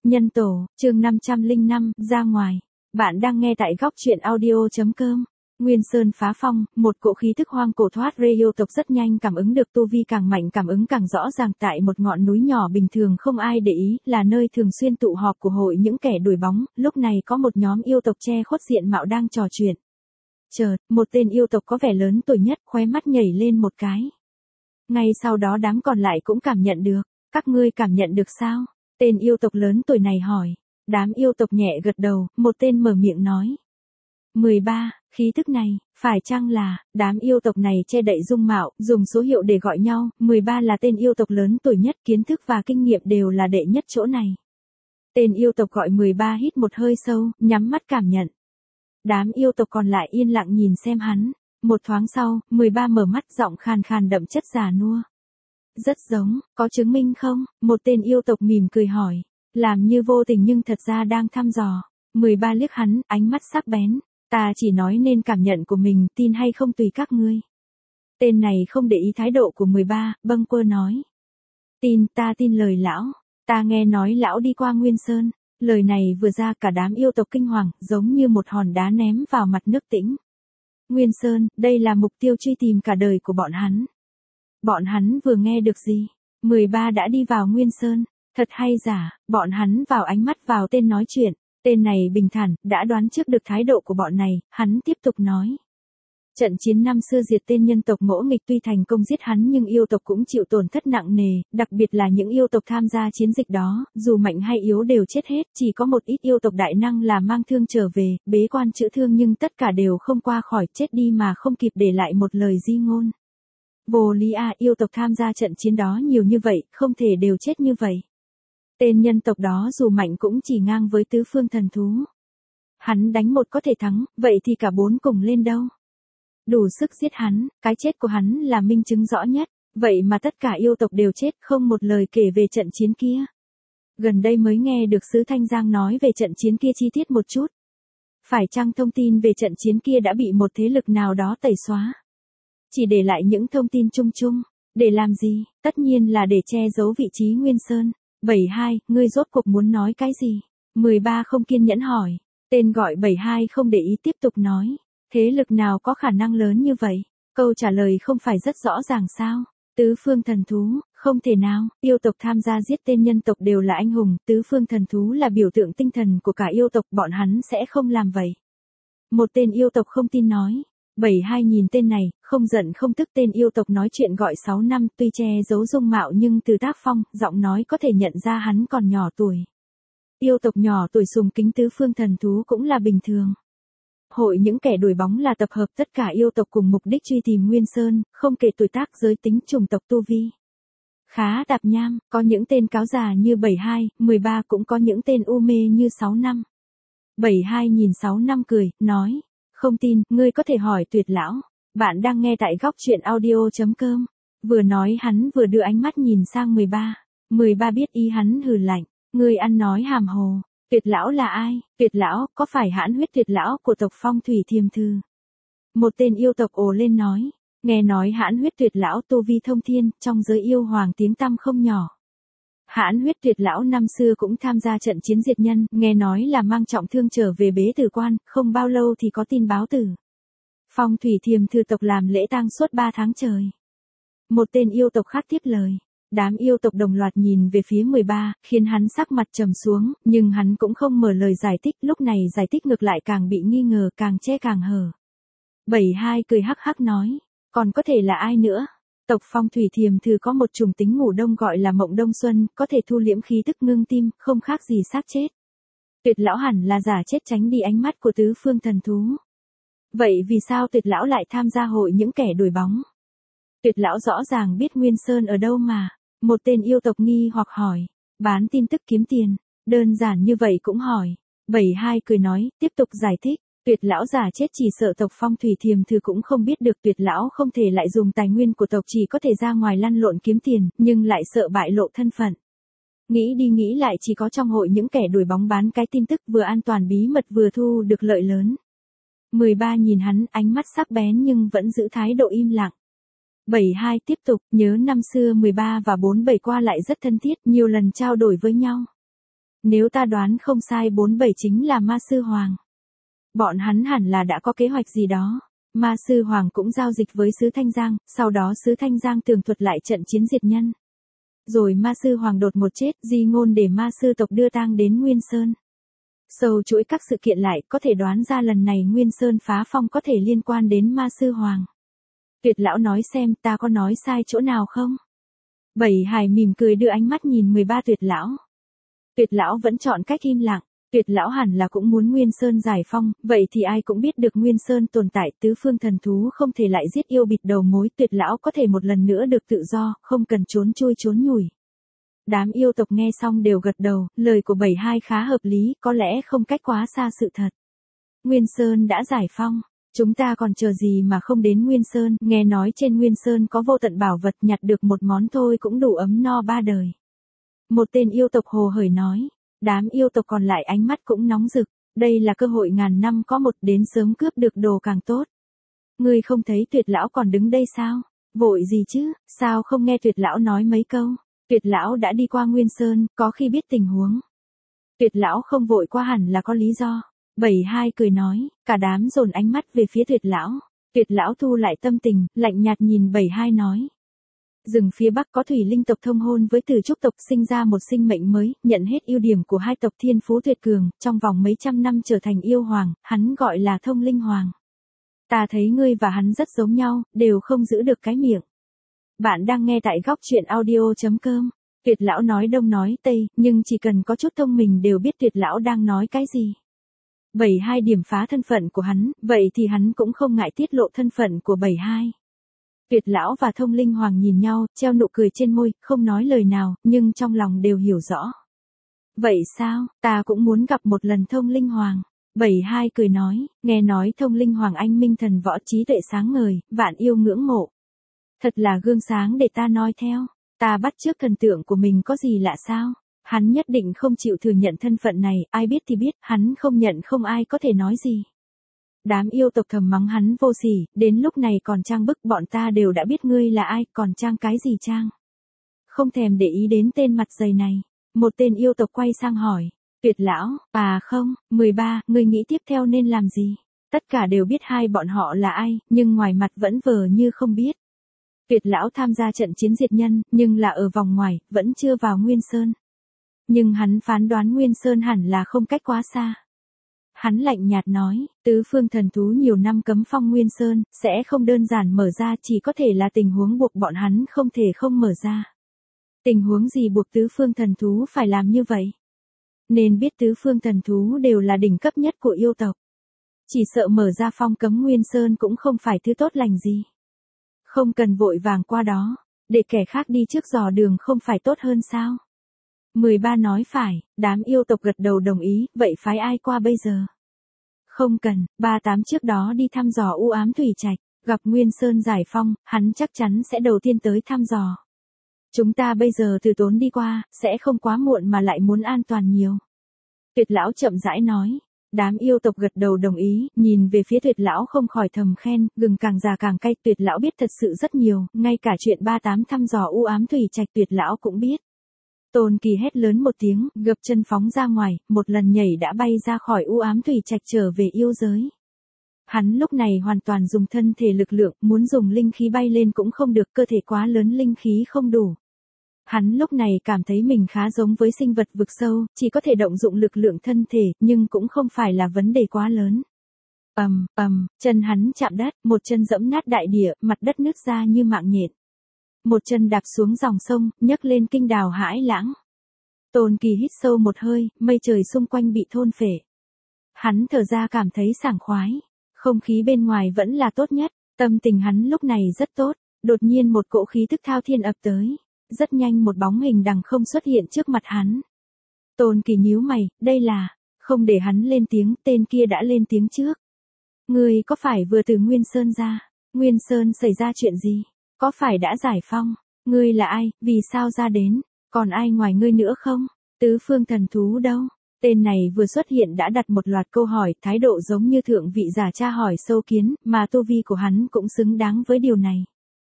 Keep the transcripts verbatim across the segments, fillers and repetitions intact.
Nhân tổ, chương năm trăm lẻ năm, ra ngoài. Bạn đang nghe tại góc truyện audio.com. Nguyên Sơn phá phong, một cỗ khí thức hoang cổ thoát ra yêu tộc rất nhanh cảm ứng được tu vi càng mạnh cảm ứng càng rõ ràng tại một ngọn núi nhỏ bình thường không ai để ý, là nơi thường xuyên tụ họp của hội những kẻ đuổi bóng, lúc này có một nhóm yêu tộc che khuất diện mạo đang trò chuyện. Chợt, một tên yêu tộc có vẻ lớn tuổi nhất, khóe mắt nhảy lên một cái. Ngay sau đó đám còn lại cũng cảm nhận được, các ngươi cảm nhận được sao? Tên yêu tộc lớn tuổi này hỏi. Đám yêu tộc nhẹ gật đầu, một tên mở miệng nói. mười ba, khí thức này, phải chăng là, đám yêu tộc này che đậy dung mạo, dùng số hiệu để gọi nhau, mười ba là tên yêu tộc lớn tuổi nhất, kiến thức và kinh nghiệm đều là đệ nhất chỗ này. Tên yêu tộc gọi mười ba hít một hơi sâu, nhắm mắt cảm nhận. Đám yêu tộc còn lại yên lặng nhìn xem hắn, một thoáng sau, mười ba mở mắt giọng khàn khàn đậm chất già nua. Rất giống, có chứng minh không? Một tên yêu tộc mỉm cười hỏi. Làm như vô tình nhưng thật ra đang thăm dò. mười ba liếc hắn, ánh mắt sắc bén. Ta chỉ nói nên cảm nhận của mình, tin hay không tùy các ngươi. Tên này không để ý thái độ của mười ba, bâng quơ nói. Tin, ta tin lời lão. Ta nghe nói lão đi qua Nguyên Sơn. Lời này vừa ra cả đám yêu tộc kinh hoàng, giống như một hòn đá ném vào mặt nước tĩnh. Nguyên Sơn, đây là mục tiêu truy tìm cả đời của bọn hắn. Bọn hắn vừa nghe được gì? mười ba đã đi vào Nguyên Sơn. Thật hay giả, bọn hắn vào ánh mắt vào tên nói chuyện. Tên này bình thản, đã đoán trước được thái độ của bọn này, hắn tiếp tục nói. Trận chiến năm xưa diệt tên nhân tộc ngỗ nghịch tuy thành công giết hắn nhưng yêu tộc cũng chịu tổn thất nặng nề, đặc biệt là những yêu tộc tham gia chiến dịch đó, dù mạnh hay yếu đều chết hết, chỉ có một ít yêu tộc đại năng là mang thương trở về, bế quan chữa thương nhưng tất cả đều không qua khỏi, chết đi mà không kịp để lại một lời di ngôn. Vô lý à, yêu tộc tham gia trận chiến đó nhiều như vậy, không thể đều chết như vậy. Tên nhân tộc đó dù mạnh cũng chỉ ngang với tứ phương thần thú. Hắn đánh một có thể thắng, vậy thì cả bốn cùng lên đâu. Đủ sức giết hắn, cái chết của hắn là minh chứng rõ nhất, vậy mà tất cả yêu tộc đều chết, không một lời kể về trận chiến kia. Gần đây mới nghe được Sứ Thanh Giang nói về trận chiến kia chi tiết một chút. Phải chăng thông tin về trận chiến kia đã bị một thế lực nào đó tẩy xóa? Chỉ để lại những thông tin chung chung, để làm gì? Tất nhiên là để che giấu vị trí Nguyên Sơn. bảy hai, ngươi rốt cuộc muốn nói cái gì? mười ba không kiên nhẫn hỏi. Tên gọi bảy hai không để ý tiếp tục nói. Thế lực nào có khả năng lớn như vậy? Câu trả lời không phải rất rõ ràng sao? Tứ phương thần thú, không thể nào, yêu tộc tham gia giết tên nhân tộc đều là anh hùng, tứ phương thần thú là biểu tượng tinh thần của cả yêu tộc, bọn hắn sẽ không làm vậy. Một tên yêu tộc không tin nói. bảy hai nhìn tên này, không giận không tức tên yêu tộc nói chuyện gọi sáu năm, tuy che giấu dung mạo nhưng từ tác phong, giọng nói có thể nhận ra hắn còn nhỏ tuổi. Yêu tộc nhỏ tuổi sùng kính tứ phương thần thú cũng là bình thường. Hội những kẻ đuổi bóng là tập hợp tất cả yêu tộc cùng mục đích truy tìm Nguyên Sơn, không kể tuổi tác giới tính chủng tộc tu vi. Khá tạp nham, có những tên cáo già như bảy hai, mười ba cũng có những tên u mê như sáu năm. bảy hai nhìn sáu năm cười, nói. Không tin, ngươi có thể hỏi Tuyệt lão. Bạn đang nghe tại góc truyện audio.com. Vừa nói hắn vừa đưa ánh mắt nhìn sang mười ba. mười ba biết ý hắn hừ lạnh. Ngươi ăn nói hàm hồ. Tuyệt lão là ai? Tuyệt lão, có phải hãn huyết tuyệt lão của tộc Phong Thủy Thiềm Thư? Một tên yêu tộc ồ lên nói. Nghe nói hãn huyết tuyệt lão tu vi thông thiên, trong giới yêu hoàng tiếng tăm không nhỏ. Hãn huyết tuyệt lão năm xưa cũng tham gia trận chiến diệt nhân, nghe nói là mang trọng thương trở về bế tử quan, không bao lâu thì có tin báo tử. Phong Thủy Thiềm Thư tộc làm lễ tang suốt ba tháng trời. Một tên yêu tộc khác tiếp lời. Đám yêu tộc đồng loạt nhìn về phía mười ba, khiến hắn sắc mặt trầm xuống, nhưng hắn cũng không mở lời giải thích, lúc này giải thích ngược lại càng bị nghi ngờ, càng che càng hở. bảy hai cười hắc hắc nói, còn có thể là ai nữa? Tộc Phong Thủy Thiềm Thư có một chủng tính ngủ đông gọi là mộng đông xuân, có thể thu liễm khí tức ngưng tim, không khác gì xác chết. Tuyệt lão hẳn là giả chết tránh đi ánh mắt của tứ phương thần thú. Vậy vì sao Tuyệt lão lại tham gia hội những kẻ đuổi bóng? Tuyệt lão rõ ràng biết Nguyên Sơn ở đâu mà. Một tên yêu tộc nghi hoặc hỏi. Bán tin tức kiếm tiền. Đơn giản như vậy cũng hỏi. bảy hai cười nói, tiếp tục giải thích. Tuyệt lão giả chết chỉ sợ tộc Phong Thủy Thiềm Thư cũng không biết được Tuyệt lão không thể lại dùng tài nguyên của tộc, chỉ có thể ra ngoài lăn lộn kiếm tiền, nhưng lại sợ bại lộ thân phận. Nghĩ đi nghĩ lại chỉ có trong hội những kẻ đuổi bóng bán cái tin tức vừa an toàn bí mật vừa thu được lợi lớn. mười ba nhìn hắn, ánh mắt sắc bén nhưng vẫn giữ thái độ im lặng. bảy hai tiếp tục, nhớ năm xưa mười ba và bốn bảy qua lại rất thân thiết, nhiều lần trao đổi với nhau. Nếu ta đoán không sai bốn bảy chính là Ma Sư Hoàng. Bọn hắn hẳn là đã có kế hoạch gì đó. Ma Sư Hoàng cũng giao dịch với Sứ Thanh Giang, sau đó Sứ Thanh Giang tường thuật lại trận chiến diệt nhân. Rồi Ma Sư Hoàng đột một chết, di ngôn để Ma Sư tộc đưa tang đến Nguyên Sơn. Sâu chuỗi các sự kiện lại, có thể đoán ra lần này Nguyên Sơn phá phong có thể liên quan đến Ma Sư Hoàng. Tuyệt lão nói xem ta có nói sai chỗ nào không? Bảy Hải mỉm cười đưa ánh mắt nhìn mười ba tuyệt lão. Tuyệt lão vẫn chọn cách im lặng. Tuyệt lão hẳn là cũng muốn Nguyên Sơn giải phong, vậy thì ai cũng biết được Nguyên Sơn tồn tại, tứ phương thần thú không thể lại giết yêu bịt đầu mối, tuyệt lão có thể một lần nữa được tự do, không cần trốn chui trốn nhủi. Đám yêu tộc nghe xong đều gật đầu, lời của bảy hai khá hợp lý, có lẽ không cách quá xa sự thật. Nguyên Sơn đã giải phong, chúng ta còn chờ gì mà không đến Nguyên Sơn, nghe nói trên Nguyên Sơn có vô tận bảo vật, nhặt được một món thôi cũng đủ ấm no ba đời. Một tên yêu tộc hồ hởi nói. Đám yêu tộc còn lại ánh mắt cũng nóng rực, đây là cơ hội ngàn năm có một, đến sớm cướp được đồ càng tốt. Ngươi không thấy tuyệt lão còn đứng đây sao? Vội gì chứ, sao không nghe tuyệt lão nói mấy câu? Tuyệt lão đã đi qua Nguyên Sơn, có khi biết tình huống. Tuyệt lão không vội qua hẳn là có lý do. Bảy hai cười nói, cả đám dồn ánh mắt về phía tuyệt lão. Tuyệt lão thu lại tâm tình, lạnh nhạt nhìn bảy hai nói. Rừng phía Bắc có thủy linh tộc thông hôn với Tử Trúc tộc, sinh ra một sinh mệnh mới, nhận hết ưu điểm của hai tộc thiên phú tuyệt cường, trong vòng mấy trăm năm trở thành yêu hoàng, hắn gọi là Thông Linh Hoàng. Ta thấy ngươi và hắn rất giống nhau, đều không giữ được cái miệng. Bạn đang nghe tại góc truyện audio chấm com. Tuyệt lão nói đông nói tây, nhưng chỉ cần có chút thông minh đều biết tuyệt lão đang nói cái gì. Bảy hai điểm phá thân phận của hắn, vậy thì hắn cũng không ngại tiết lộ thân phận của bảy hai. Tuyệt lão và Thông Linh Hoàng nhìn nhau, treo nụ cười trên môi, không nói lời nào, nhưng trong lòng đều hiểu rõ. Vậy sao, ta cũng muốn gặp một lần Thông Linh Hoàng. Bảy hai cười nói, nghe nói Thông Linh Hoàng anh minh thần võ, trí tuệ sáng ngời, vạn yêu ngưỡng mộ. Thật là gương sáng để ta noi theo, ta bắt chước thần tượng của mình có gì lạ sao? Hắn nhất định không chịu thừa nhận thân phận này, ai biết thì biết, hắn không nhận không ai có thể nói gì. Đám yêu tộc thầm mắng hắn vô sỉ, đến lúc này còn trang bức, bọn ta đều đã biết ngươi là ai, còn trang cái gì trang. Không thèm để ý đến tên mặt dày này. Một tên yêu tộc quay sang hỏi, tuyệt lão, à không, mười ba, ngươi nghĩ tiếp theo nên làm gì? Tất cả đều biết hai bọn họ là ai, nhưng ngoài mặt vẫn vờ như không biết. Tuyệt lão tham gia trận chiến diệt nhân, nhưng là ở vòng ngoài, vẫn chưa vào Nguyên Sơn. Nhưng hắn phán đoán Nguyên Sơn hẳn là không cách quá xa. Hắn lạnh nhạt nói, tứ phương thần thú nhiều năm cấm phong Nguyên Sơn, sẽ không đơn giản mở ra, chỉ có thể là tình huống buộc bọn hắn không thể không mở ra. Tình huống gì buộc tứ phương thần thú phải làm như vậy? Nên biết tứ phương thần thú đều là đỉnh cấp nhất của yêu tộc. Chỉ sợ mở ra phong cấm Nguyên Sơn cũng không phải thứ tốt lành gì. Không cần vội vàng qua đó, để kẻ khác đi trước dò đường không phải tốt hơn sao? mười ba nói phải, đám yêu tộc gật đầu đồng ý, vậy phái ai qua bây giờ? Không cần, ba tám trước đó đi thăm dò u ám thủy trạch, gặp Nguyên Sơn giải phong, hắn chắc chắn sẽ đầu tiên tới thăm dò. Chúng ta bây giờ từ tốn đi qua, sẽ không quá muộn mà lại muốn an toàn nhiều. Tuyệt lão chậm rãi nói, đám yêu tộc gật đầu đồng ý, nhìn về phía tuyệt lão không khỏi thầm khen, gừng càng già càng cay, tuyệt lão biết thật sự rất nhiều, ngay cả chuyện ba tám thăm dò u ám thủy trạch tuyệt lão cũng biết. Tôn Kỳ hét lớn một tiếng, gập chân phóng ra ngoài, một lần nhảy đã bay ra khỏi u ám thủy trạch trở về yêu giới. Hắn lúc này hoàn toàn dùng thân thể lực lượng, muốn dùng linh khí bay lên cũng không được, cơ thể quá lớn linh khí không đủ. Hắn lúc này cảm thấy mình khá giống với sinh vật vực sâu, chỉ có thể động dụng lực lượng thân thể, nhưng cũng không phải là vấn đề quá lớn. Ầm, ầm, chân hắn chạm đất, một chân dẫm nát đại địa, mặt đất nứt ra như mạng nhện. Một chân đạp xuống dòng sông, nhấc lên kinh đào hãi lãng. Tôn Kỳ hít sâu một hơi, mây trời xung quanh bị thôn phệ. Hắn thở ra cảm thấy sảng khoái. Không khí bên ngoài vẫn là tốt nhất, tâm tình hắn lúc này rất tốt. Đột nhiên một cỗ khí tức thao thiên ập tới. Rất nhanh một bóng hình đằng không xuất hiện trước mặt hắn. Tôn Kỳ nhíu mày, đây là... Không để hắn lên tiếng, tên kia đã lên tiếng trước. Ngươi có phải vừa từ Nguyên Sơn ra? Nguyên Sơn xảy ra chuyện gì? Có phải đã giải phong? Ngươi là ai, vì sao ra đến? Còn ai ngoài ngươi nữa không? Tứ phương thần thú đâu? Tên này vừa xuất hiện đã đặt một loạt câu hỏi, thái độ giống như thượng vị giả tra hỏi sâu kiến, mà tu vi của hắn cũng xứng đáng với điều này.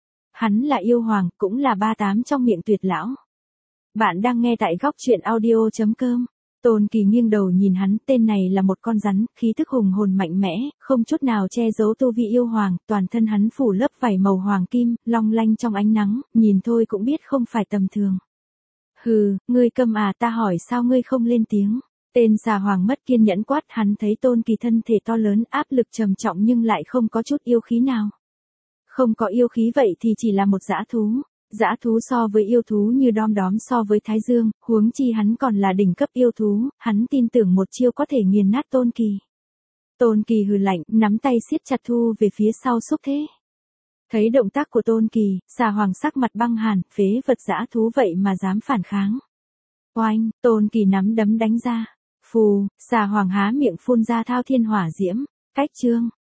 Hắn là yêu hoàng, cũng là ba tám trong miệng tuyệt lão. Bạn đang nghe tại góc truyện audio chấm com. Tôn Kỳ nghiêng đầu nhìn hắn, tên này là một con rắn, khí tức hùng hồn mạnh mẽ, không chút nào che giấu tu vi yêu hoàng, toàn thân hắn phủ lớp vảy màu hoàng kim, long lanh trong ánh nắng, nhìn thôi cũng biết không phải tầm thường. Hừ, ngươi câm à, ta hỏi sao ngươi không lên tiếng. Tên xà hoàng mất kiên nhẫn quát, hắn thấy Tôn Kỳ thân thể to lớn, áp lực trầm trọng nhưng lại không có chút yêu khí nào. Không có yêu khí vậy thì chỉ là một dã thú. Dã thú so với yêu thú như đom đóm so với Thái Dương, huống chi hắn còn là đỉnh cấp yêu thú, hắn tin tưởng một chiêu có thể nghiền nát Tôn Kỳ. Tôn Kỳ hừ lạnh, nắm tay siết chặt thu về phía sau xúc thế. Thấy động tác của Tôn Kỳ, xà hoàng sắc mặt băng hàn, phế vật dã thú vậy mà dám phản kháng. Oanh, Tôn Kỳ nắm đấm đánh ra. Phù, xà hoàng há miệng phun ra thao thiên hỏa diễm, cách chương.